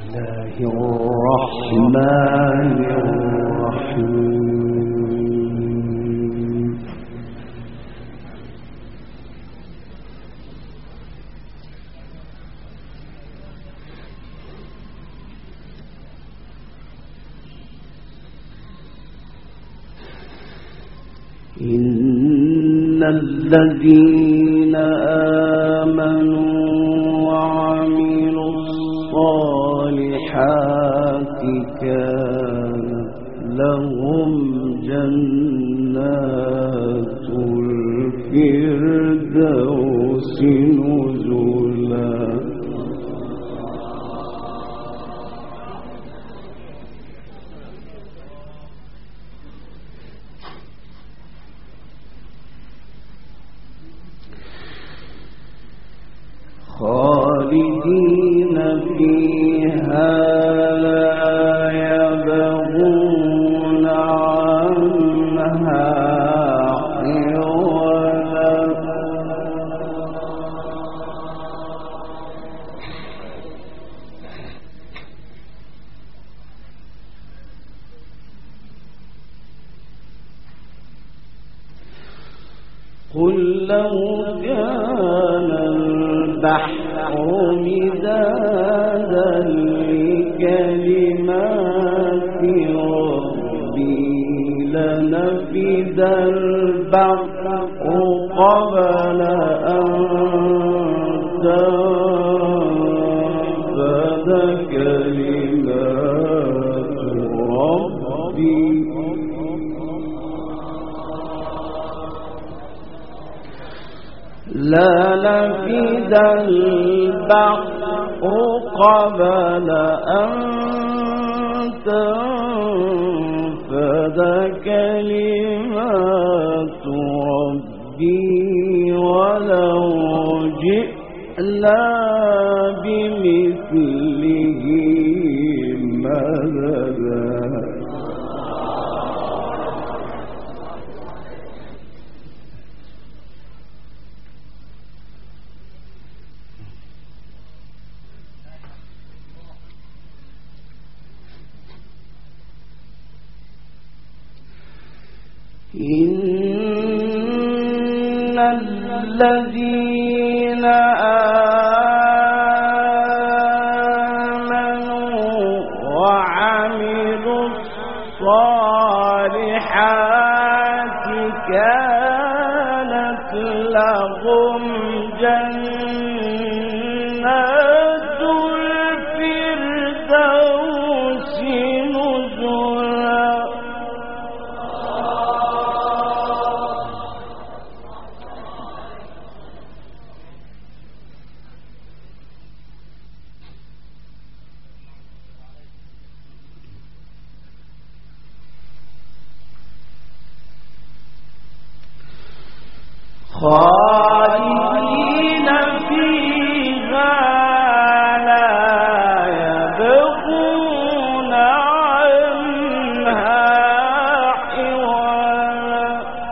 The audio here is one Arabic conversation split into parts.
الرحمن الرحيم. إن الذين آمنوا وعملوا الصالحات كانت لهم جنات الفردوس نزلا. خالدين فيها لا يبغون عنها حولا. قل لو كان البحر مدادا لكلمات ربي لنفد البحر قبل أن تنفد كلمات ربي لنفد البحر قبل أن تنفد كلمات ربي ولو جئنا بمثله مددا. إن الذين آمنوا وعملوا الصالحات كانت لهم جنات الفردوس نزلا. خالدين فيها لا يبغون عنها حولا.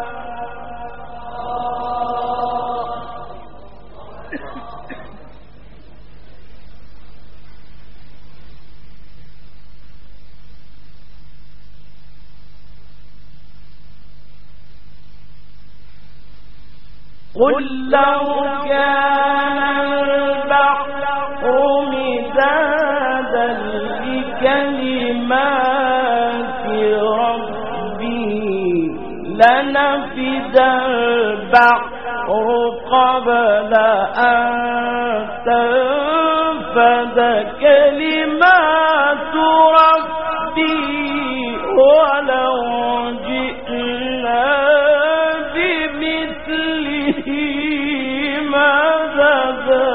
قل لو كان البحر مدادا لكلمات ربي لنفد البحر قبل أن تنفد كلمات ربي ولو جئنا بمثله مددا.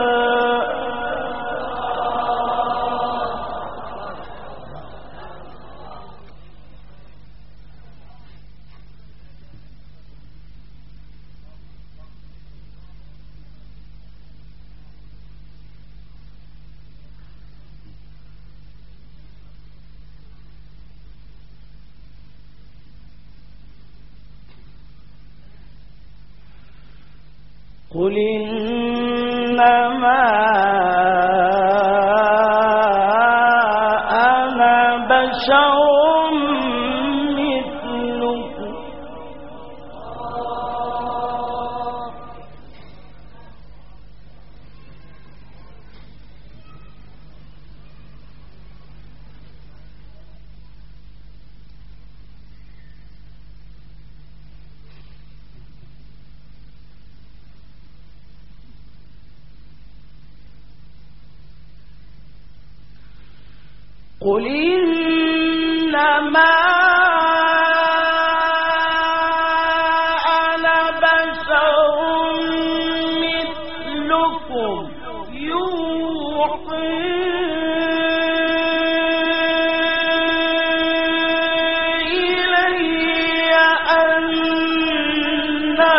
قل إنما بشر مثلكم قل إنما أنا بشر مثلكم يوحي إلي أنما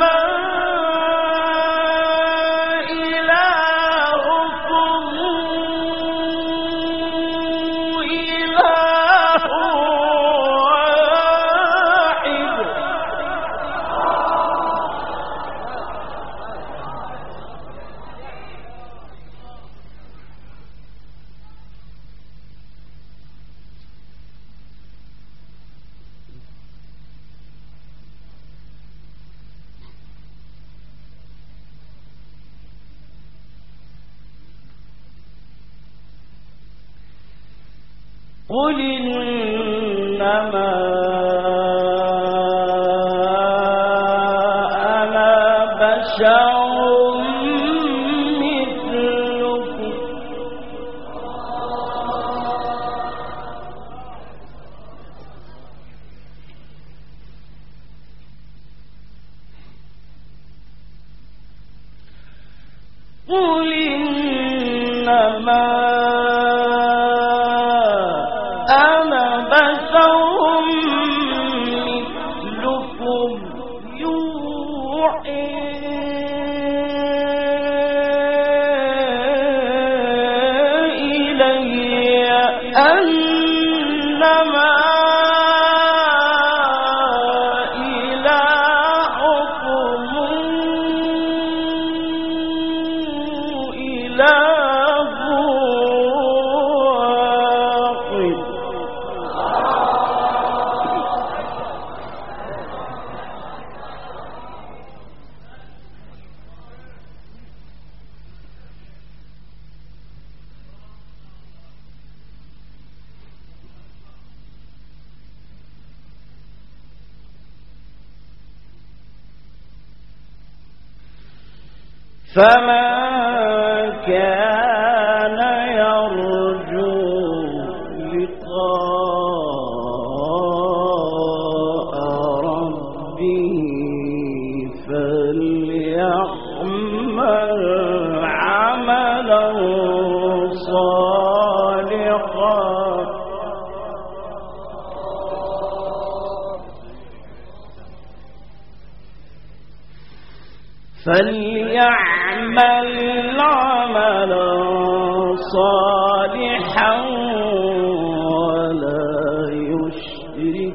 قل إنما أنا بشر مثلكم قل إنما فمن كان يرجو لقاء ربه فليعمل عملا صالحا فليعمل عملا صالحا ولا يشرك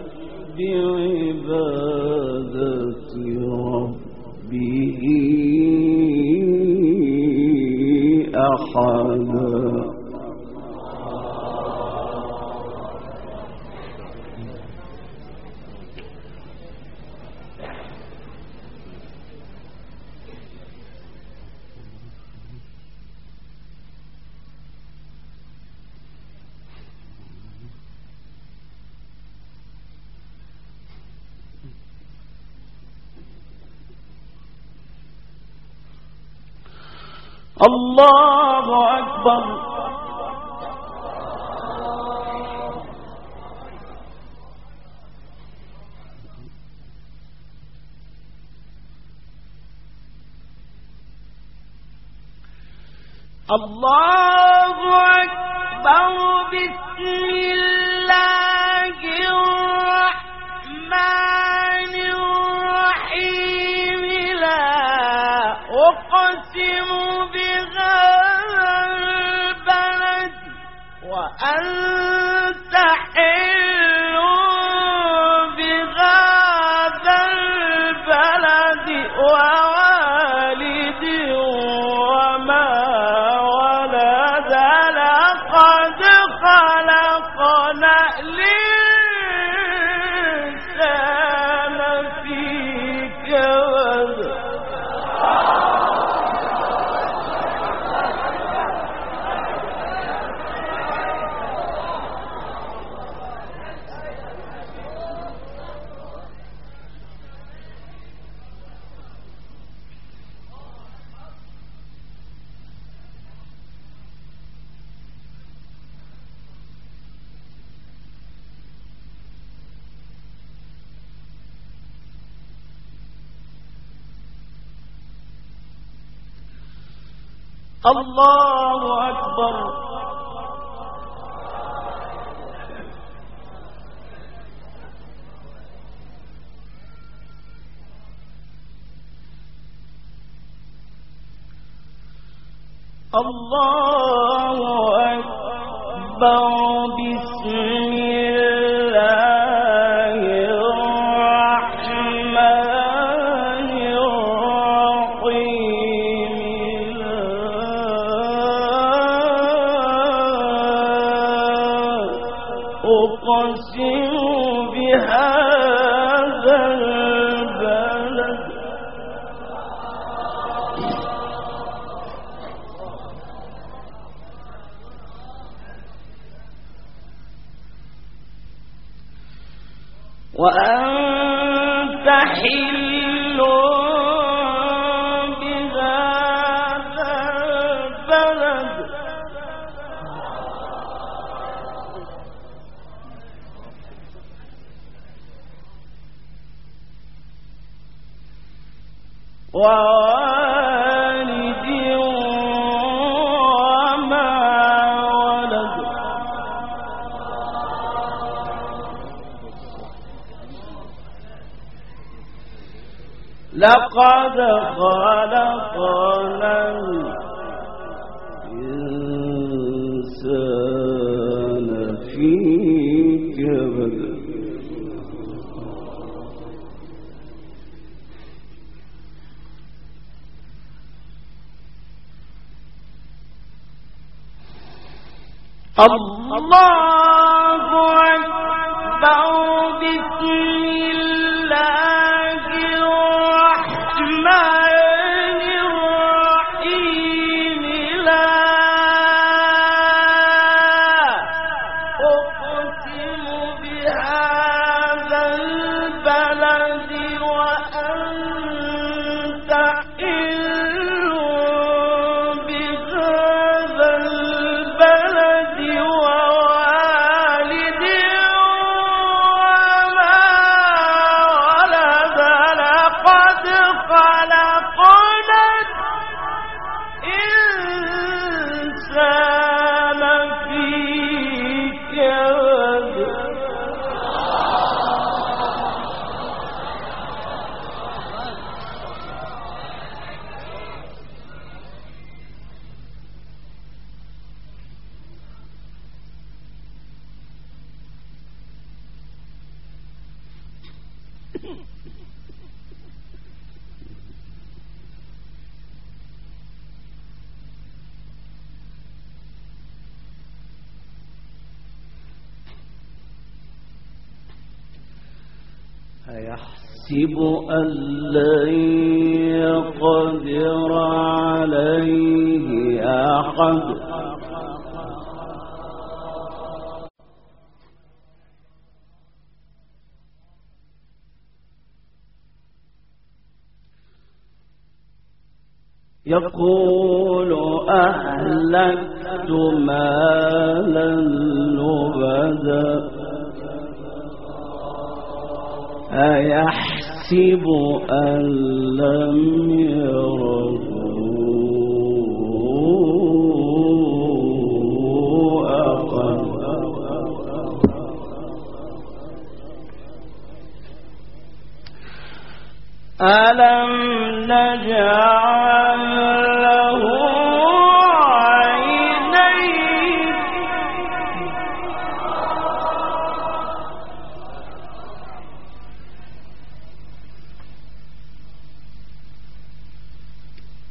بعبادة ربه أحدا. الله أكبر. الله أكبر. بسم الله الرحمن الرحيم. لا أقسم بهذا البلد وأنت حل بهذا البلد ووالد وما ولد. لقد خلقنا الإنسان في كبد الله أكبر. الله أكبر. بسم الله الرحمن الرحيم. أقسم بهذا البلد وأنت حل بهذا البلد ووالد وما ولد. لقد خلقنا الإنسان في كبد. الله أكبر. بسم الله الرحمن الرحيم. لا أقسم بهذا البلد وأنت حل بهذا البلد ووالد وما ولد. لقد خلقنا الإنسان في كبد. أيحسب أن لن يقدر عليه أحد. يقول أهلكت مالا لبدا. أيحسب أن لم يره أحد. ألم نجعل له عينين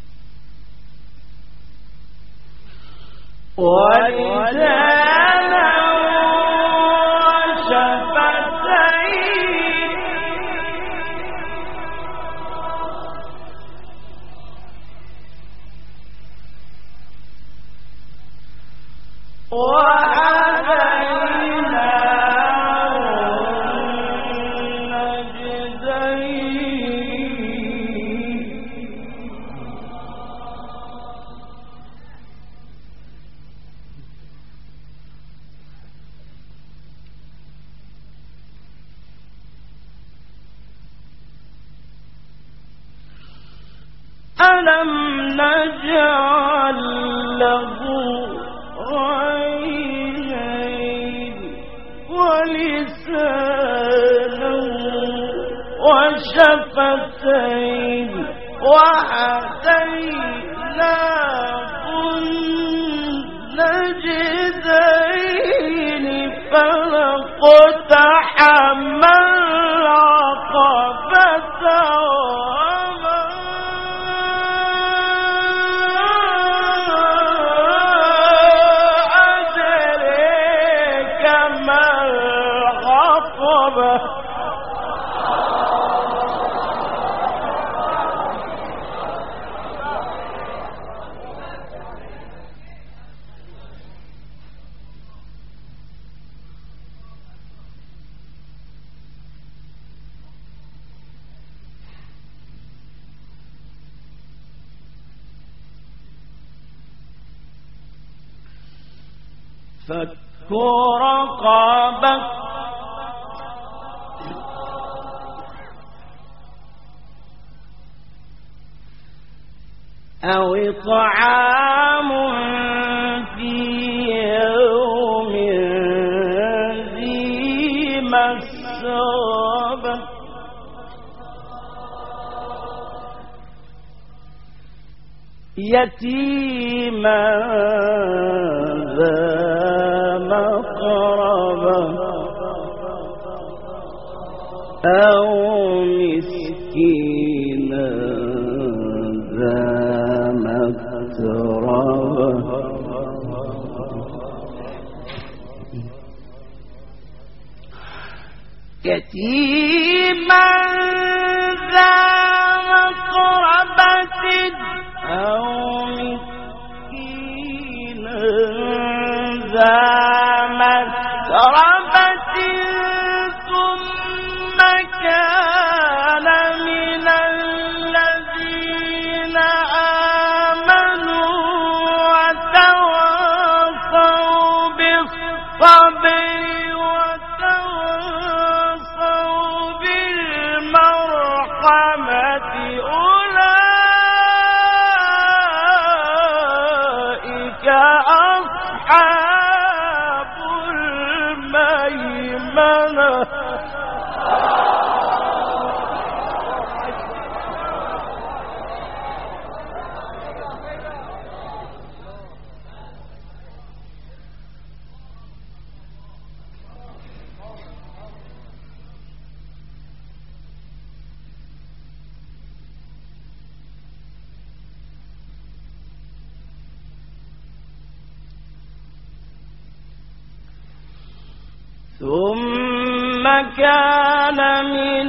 ولسانا ألم نجعل له عينين ولسانا وشفتين وهديناه النجدين فلاقتحم العقبة وما أدريك ما العقبة فك رقبة أو إطعام في يوم ذي مسغبة يتيما ذا مقربة أو مسكينا ذا متربة يتيما ذا مقربة أو مسكينا ذا متربة ثم كان من الذين آمنوا وتواصوا بالصبر وتواصوا بالمرحمة أولئك أصحاب الميمنة ثم كان من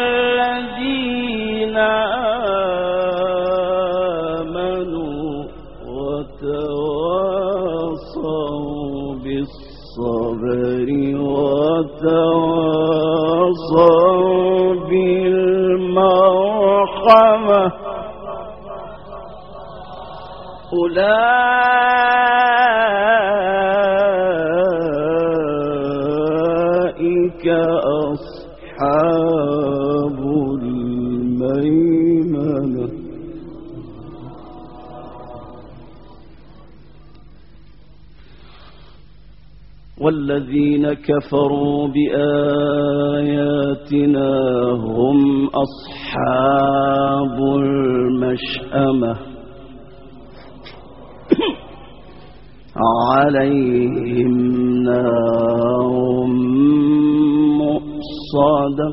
الذين آمنوا وتواصوا بالصبر وتواصوا بالمرحمة أولئك أصحاب الميمنة والذين كفروا بآياتنا هم أصحاب المشأمة عليهم نار مؤصدة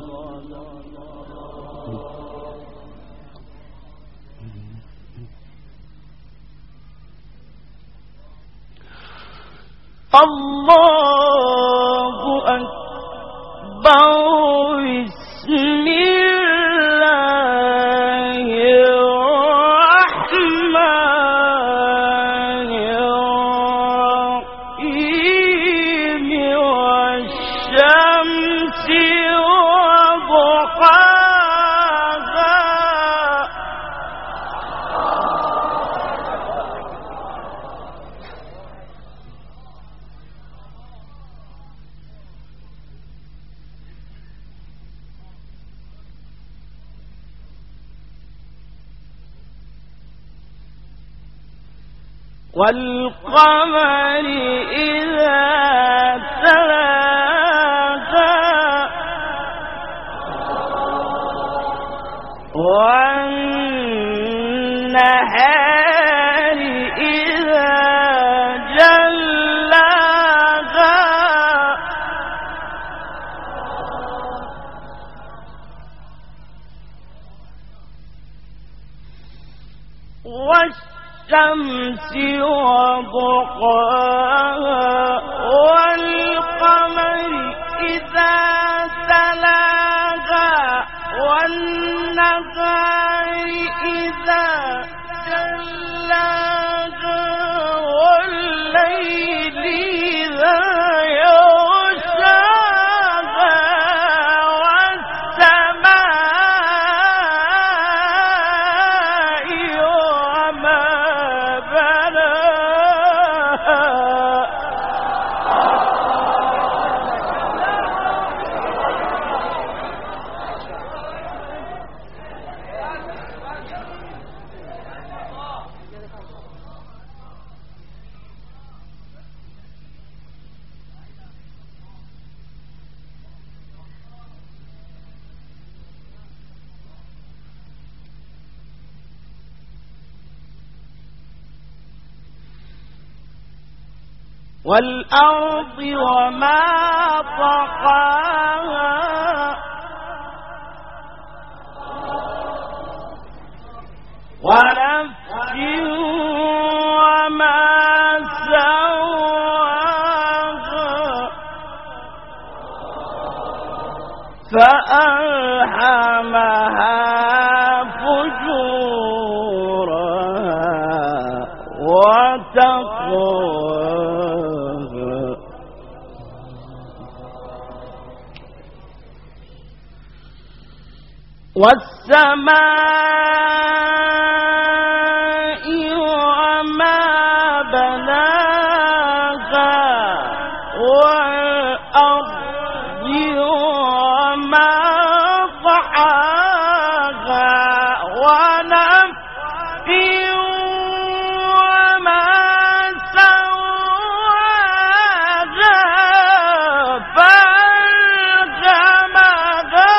الله أكبر بسم الله الرحمن الرحيم والشمس وضحاها والقمر إذا تلاها والنهار إذا جلاها والشمس وضحاها والقمر إذا تلاها والنهار إذا جلاها والليل إذا يغشاها والسماء وما بناها والأرض وما طحاها ونفس وما سواها فألهمها فجورها وتقواها والسماء وما بناها والأرض وما طحاها ونفس وما سواها فألهمها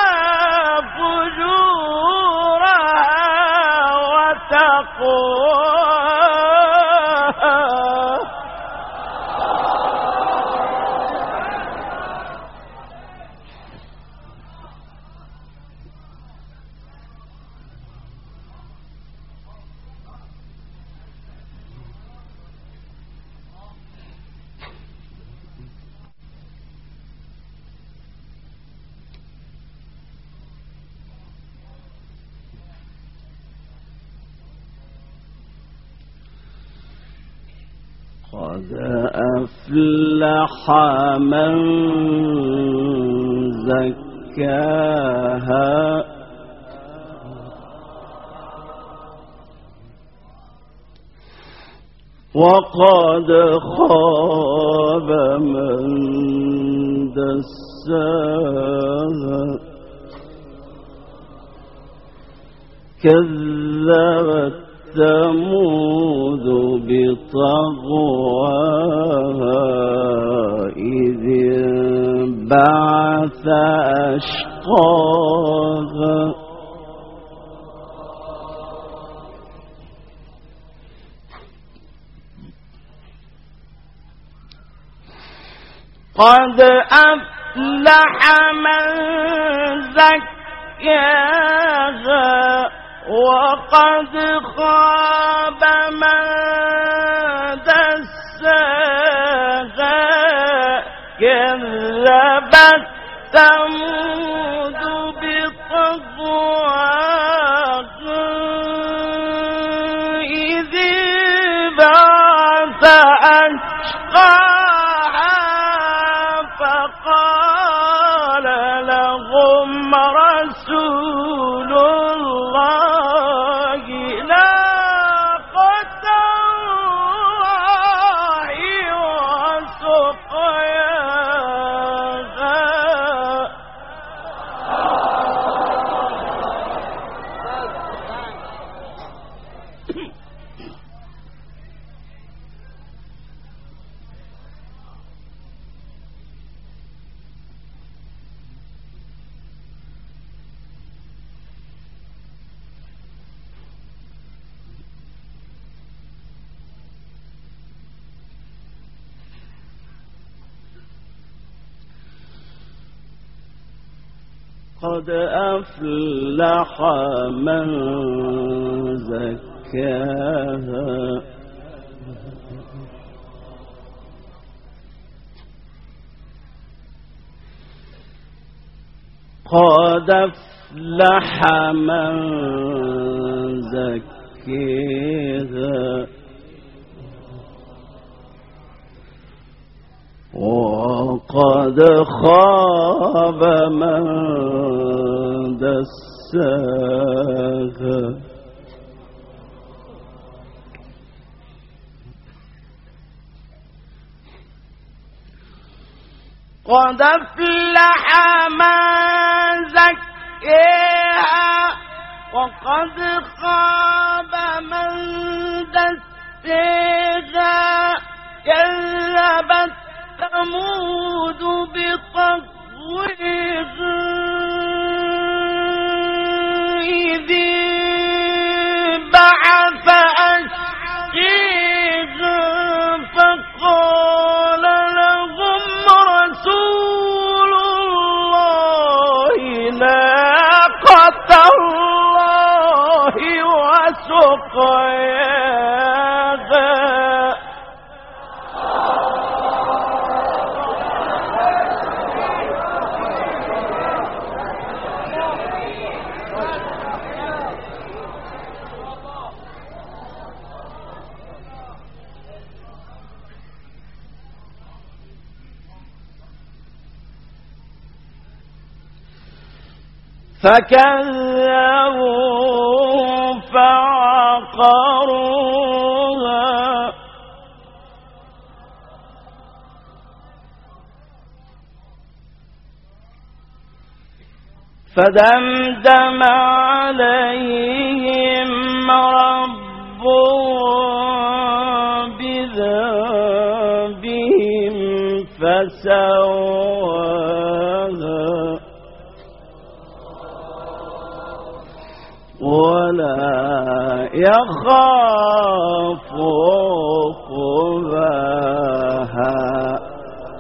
فجورها وتقواها قد أفلح من زكاها وقد خاب من دساها كذبت ثمود بطغواها إذ انبعث أشقاها قد أفلح من زكاها وقد خاب من دساها كذبت ثمود بطغواها إذ انبعث أشقاها فقال لهم رسول الله ناقة الله وسقياها قد أفلح من زكاها قد أفلح من زكاها وقد خاب من دساها قد أفلح من زكاها وقد خاب من دساها كذبت ثمود بطغواها إذ بعث أشقاها فقال لهم رسول الله ناقة الله وسقياها فكذبوا فعقروها فدمدم عليهم ربهم بذنبهم فسواها ولا يخاف عقباها